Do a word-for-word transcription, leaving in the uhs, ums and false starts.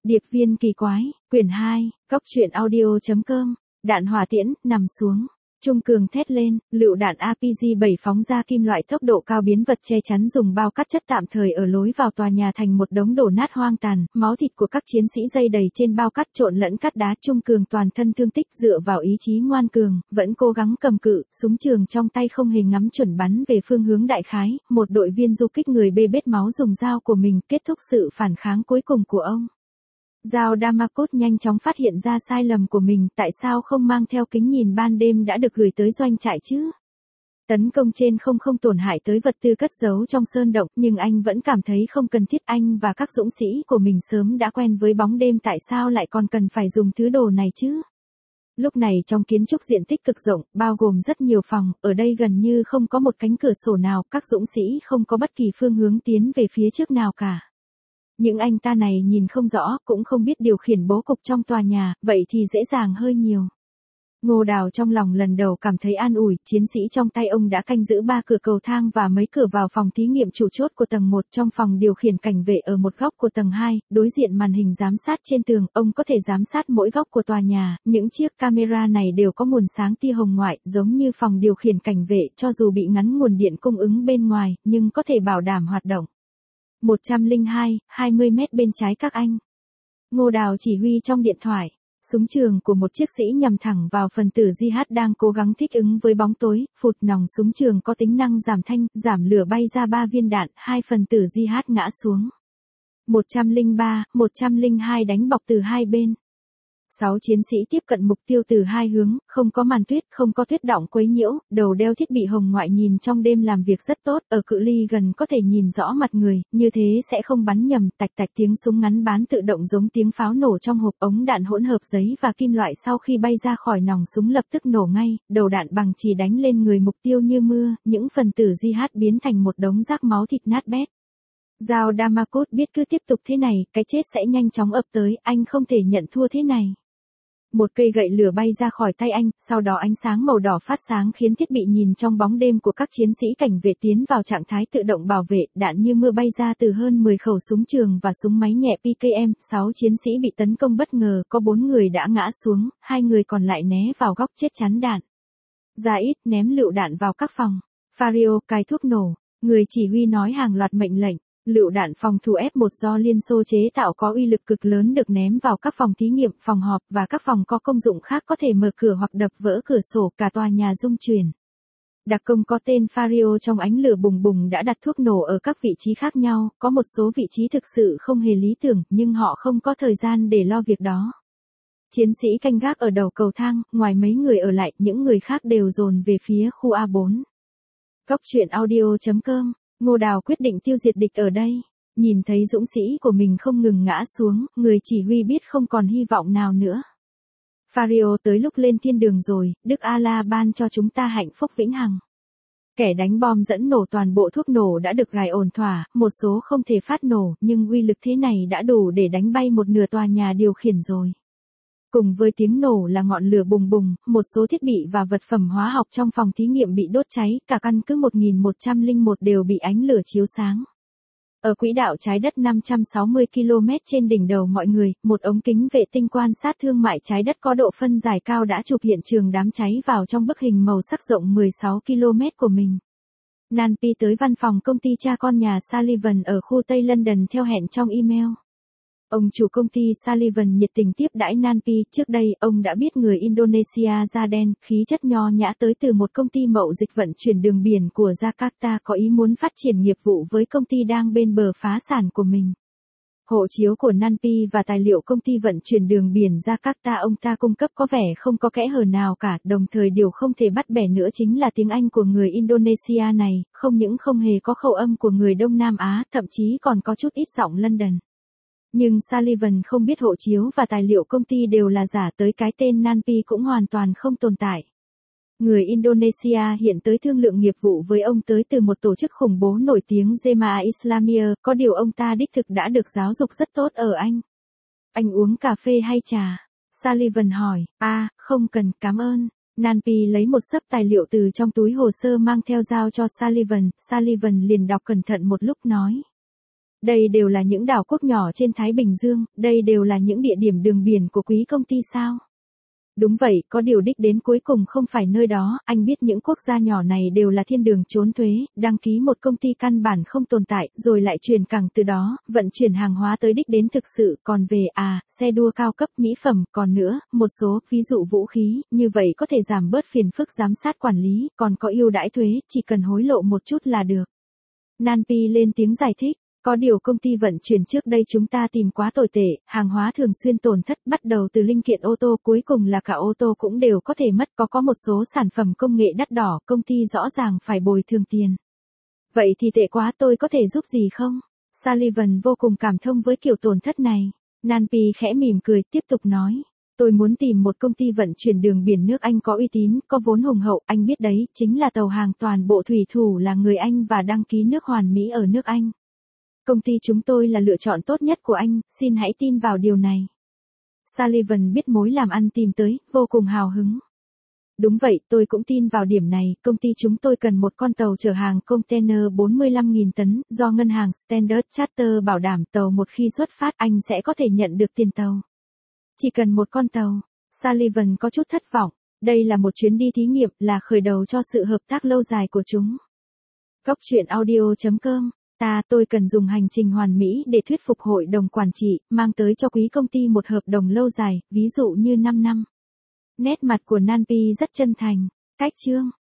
Điệp viên kỳ quái, quyển hai, góc truyện audio.com, đạn hỏa tiễn, nằm xuống. Trung cường thét lên, lựu đạn a pê giê bảy phóng ra kim loại tốc độ cao biến vật che chắn dùng bao cắt chất tạm thời ở lối vào tòa nhà thành một đống đổ nát hoang tàn, máu thịt của các chiến sĩ dây đầy trên bao cắt trộn lẫn cát đá. Trung cường toàn thân thương tích dựa vào ý chí ngoan cường, vẫn cố gắng cầm cự, súng trường trong tay không hề ngắm chuẩn bắn về phương hướng đại khái, một đội viên du kích người bê bết máu dùng dao của mình kết thúc sự phản kháng cuối cùng của ông. Giao Damascus nhanh chóng phát hiện ra sai lầm của mình, tại sao không mang theo kính nhìn ban đêm đã được gửi tới doanh trại chứ? Tấn công trên không không tổn hại tới vật tư cất giấu trong sơn động, nhưng anh vẫn cảm thấy không cần thiết. Anh và các dũng sĩ của mình sớm đã quen với bóng đêm, tại sao lại còn cần phải dùng thứ đồ này chứ? Lúc này trong kiến trúc diện tích cực rộng, bao gồm rất nhiều phòng, ở đây gần như không có một cánh cửa sổ nào, các dũng sĩ không có bất kỳ phương hướng tiến về phía trước nào cả. Những anh ta này nhìn không rõ, cũng không biết điều khiển bố cục trong tòa nhà, vậy thì dễ dàng hơi nhiều. Ngô Đào trong lòng lần đầu cảm thấy an ủi, chiến sĩ trong tay ông đã canh giữ ba cửa cầu thang và mấy cửa vào phòng thí nghiệm chủ chốt của tầng một. Trong phòng điều khiển cảnh vệ ở một góc của tầng hai, đối diện màn hình giám sát trên tường, ông có thể giám sát mỗi góc của tòa nhà. Những chiếc camera này đều có nguồn sáng tia hồng ngoại, giống như phòng điều khiển cảnh vệ, cho dù bị ngắn nguồn điện cung ứng bên ngoài, nhưng có thể bảo đảm hoạt động. một trăm lẻ hai, hai mươi mét bên trái các anh. Ngô Đào chỉ huy trong điện thoại. Súng trường của một chiếc sĩ nhằm thẳng vào phần tử jihad đang cố gắng thích ứng với bóng tối. Phụt, nòng súng trường có tính năng giảm thanh, giảm lửa, bay ra ba viên đạn, hai phần tử jihad ngã xuống. một trăm lẻ ba, một trăm lẻ hai đánh bọc từ hai bên. Sáu chiến sĩ tiếp cận mục tiêu từ hai hướng, không có màn tuyết, không có tuyết đọng quấy nhiễu, đầu đeo thiết bị hồng ngoại nhìn trong đêm làm việc rất tốt, ở cự ly gần có thể nhìn rõ mặt người, như thế sẽ không bắn nhầm. Tạch tạch, tiếng súng ngắn bán tự động giống tiếng pháo nổ trong hộp. Ống đạn hỗn hợp giấy và kim loại sau khi bay ra khỏi nòng súng lập tức nổ ngay, đầu đạn bằng chỉ đánh lên người mục tiêu như mưa, những phần tử jihad biến thành một đống rác máu thịt nát bét. Giao Damascus biết cứ tiếp tục thế này, cái chết sẽ nhanh chóng ập tới, anh không thể nhận thua thế này. Một cây gậy lửa bay ra khỏi tay anh, sau đó ánh sáng màu đỏ phát sáng khiến thiết bị nhìn trong bóng đêm của các chiến sĩ cảnh vệ tiến vào trạng thái tự động bảo vệ. Đạn như mưa bay ra từ hơn mười khẩu súng trường và súng máy nhẹ pê ca em. Sáu chiến sĩ bị tấn công bất ngờ, có bốn người đã ngã xuống, hai người còn lại né vào góc chết chắn đạn. Zaid ném lựu đạn vào các phòng. Fario cài thuốc nổ. Người chỉ huy nói hàng loạt mệnh lệnh. Lựu đạn phòng thủ ép một do Liên Xô chế tạo có uy lực cực lớn được ném vào các phòng thí nghiệm, phòng họp và các phòng có công dụng khác, có thể mở cửa hoặc đập vỡ cửa sổ, cả tòa nhà rung chuyển. Đặc công có tên Fario trong ánh lửa bùng bùng đã đặt thuốc nổ ở các vị trí khác nhau, có một số vị trí thực sự không hề lý tưởng, nhưng họ không có thời gian để lo việc đó. Chiến sĩ canh gác ở đầu cầu thang, ngoài mấy người ở lại, những người khác đều dồn về phía khu A bốn. Góc truyện audio.com. Ngô Đào quyết định tiêu diệt địch ở đây. Nhìn thấy dũng sĩ của mình không ngừng ngã xuống, người chỉ huy biết không còn hy vọng nào nữa. Fario, tới lúc lên thiên đường rồi, Đức Allah ban cho chúng ta hạnh phúc vĩnh hằng. Kẻ đánh bom dẫn nổ toàn bộ thuốc nổ đã được gài ổn thỏa, một số không thể phát nổ, nhưng uy lực thế này đã đủ để đánh bay một nửa tòa nhà điều khiển rồi. Cùng với tiếng nổ là ngọn lửa bùng bùng, một số thiết bị và vật phẩm hóa học trong phòng thí nghiệm bị đốt cháy, cả căn cứ một nghìn một trăm lẻ một đều bị ánh lửa chiếu sáng. Ở quỹ đạo trái đất năm trăm sáu mươi ki lô mét trên đỉnh đầu mọi người, một ống kính vệ tinh quan sát thương mại trái đất có độ phân giải cao đã chụp hiện trường đám cháy vào trong bức hình màu sắc rộng mười sáu ki lô mét của mình. Nanpi tới văn phòng công ty cha con nhà Sullivan ở khu Tây London theo hẹn trong email. Ông chủ công ty Sullivan nhiệt tình tiếp đãi Nanpi. Trước đây, ông đã biết người Indonesia da đen, khí chất nho nhã tới từ một công ty mậu dịch vận chuyển đường biển của Jakarta có ý muốn phát triển nghiệp vụ với công ty đang bên bờ phá sản của mình. Hộ chiếu của Nanpi và tài liệu công ty vận chuyển đường biển Jakarta ông ta cung cấp có vẻ không có kẽ hở nào cả, đồng thời điều không thể bắt bẻ nữa chính là tiếng Anh của người Indonesia này, không những không hề có khẩu âm của người Đông Nam Á, thậm chí còn có chút ít giọng London. Nhưng Sullivan không biết hộ chiếu và tài liệu công ty đều là giả, tới cái tên Nanpi cũng hoàn toàn không tồn tại. Người Indonesia hiện tới thương lượng nghiệp vụ với ông tới từ một tổ chức khủng bố nổi tiếng Jemaah Islamiyah, có điều ông ta đích thực đã được giáo dục rất tốt ở Anh. Anh uống cà phê hay trà? Sullivan hỏi. À, không cần, cảm ơn. Nanpi lấy một xấp tài liệu từ trong túi hồ sơ mang theo giao cho Sullivan, Sullivan liền đọc cẩn thận một lúc nói. Đây đều là những đảo quốc nhỏ trên Thái Bình Dương, đây đều là những địa điểm đường biển của quý công ty sao? Đúng vậy, có điều đích đến cuối cùng không phải nơi đó, anh biết những quốc gia nhỏ này đều là thiên đường trốn thuế, đăng ký một công ty căn bản không tồn tại, rồi lại chuyển cảng từ đó, vận chuyển hàng hóa tới đích đến thực sự, còn về, à, xe đua cao cấp, mỹ phẩm, còn nữa, một số, ví dụ vũ khí, như vậy có thể giảm bớt phiền phức giám sát quản lý, còn có ưu đãi thuế, chỉ cần hối lộ một chút là được. Nanpi lên tiếng giải thích. Có điều công ty vận chuyển trước đây chúng ta tìm quá tồi tệ, hàng hóa thường xuyên tổn thất bắt đầu từ linh kiện ô tô cuối cùng là cả ô tô cũng đều có thể mất, có có một số sản phẩm công nghệ đắt đỏ, công ty rõ ràng phải bồi thường tiền. Vậy thì tệ quá, tôi có thể giúp gì không? Sullivan vô cùng cảm thông với kiểu tổn thất này. Nanpi khẽ mỉm cười tiếp tục nói. Tôi muốn tìm một công ty vận chuyển đường biển nước Anh có uy tín, có vốn hùng hậu, anh biết đấy, chính là tàu hàng toàn bộ thủy thủ là người Anh và đăng ký nước hoàn mỹ ở nước Anh. Công ty chúng tôi là lựa chọn tốt nhất của anh, xin hãy tin vào điều này. Sullivan biết mối làm ăn tìm tới, vô cùng hào hứng. Đúng vậy, tôi cũng tin vào điểm này, công ty chúng tôi cần một con tàu chở hàng container bốn mươi lăm nghìn tấn, do ngân hàng Standard Chartered bảo đảm tàu một khi xuất phát anh sẽ có thể nhận được tiền tàu. Chỉ cần một con tàu, Sullivan có chút thất vọng, đây là một chuyến đi thí nghiệm, là khởi đầu cho sự hợp tác lâu dài của chúng. Góc truyện audio chấm com Ta, tôi cần dùng hành trình hoàn mỹ để thuyết phục hội đồng quản trị, mang tới cho quý công ty một hợp đồng lâu dài, ví dụ như năm năm. Nét mặt của Nanpi rất chân thành. Cách chương.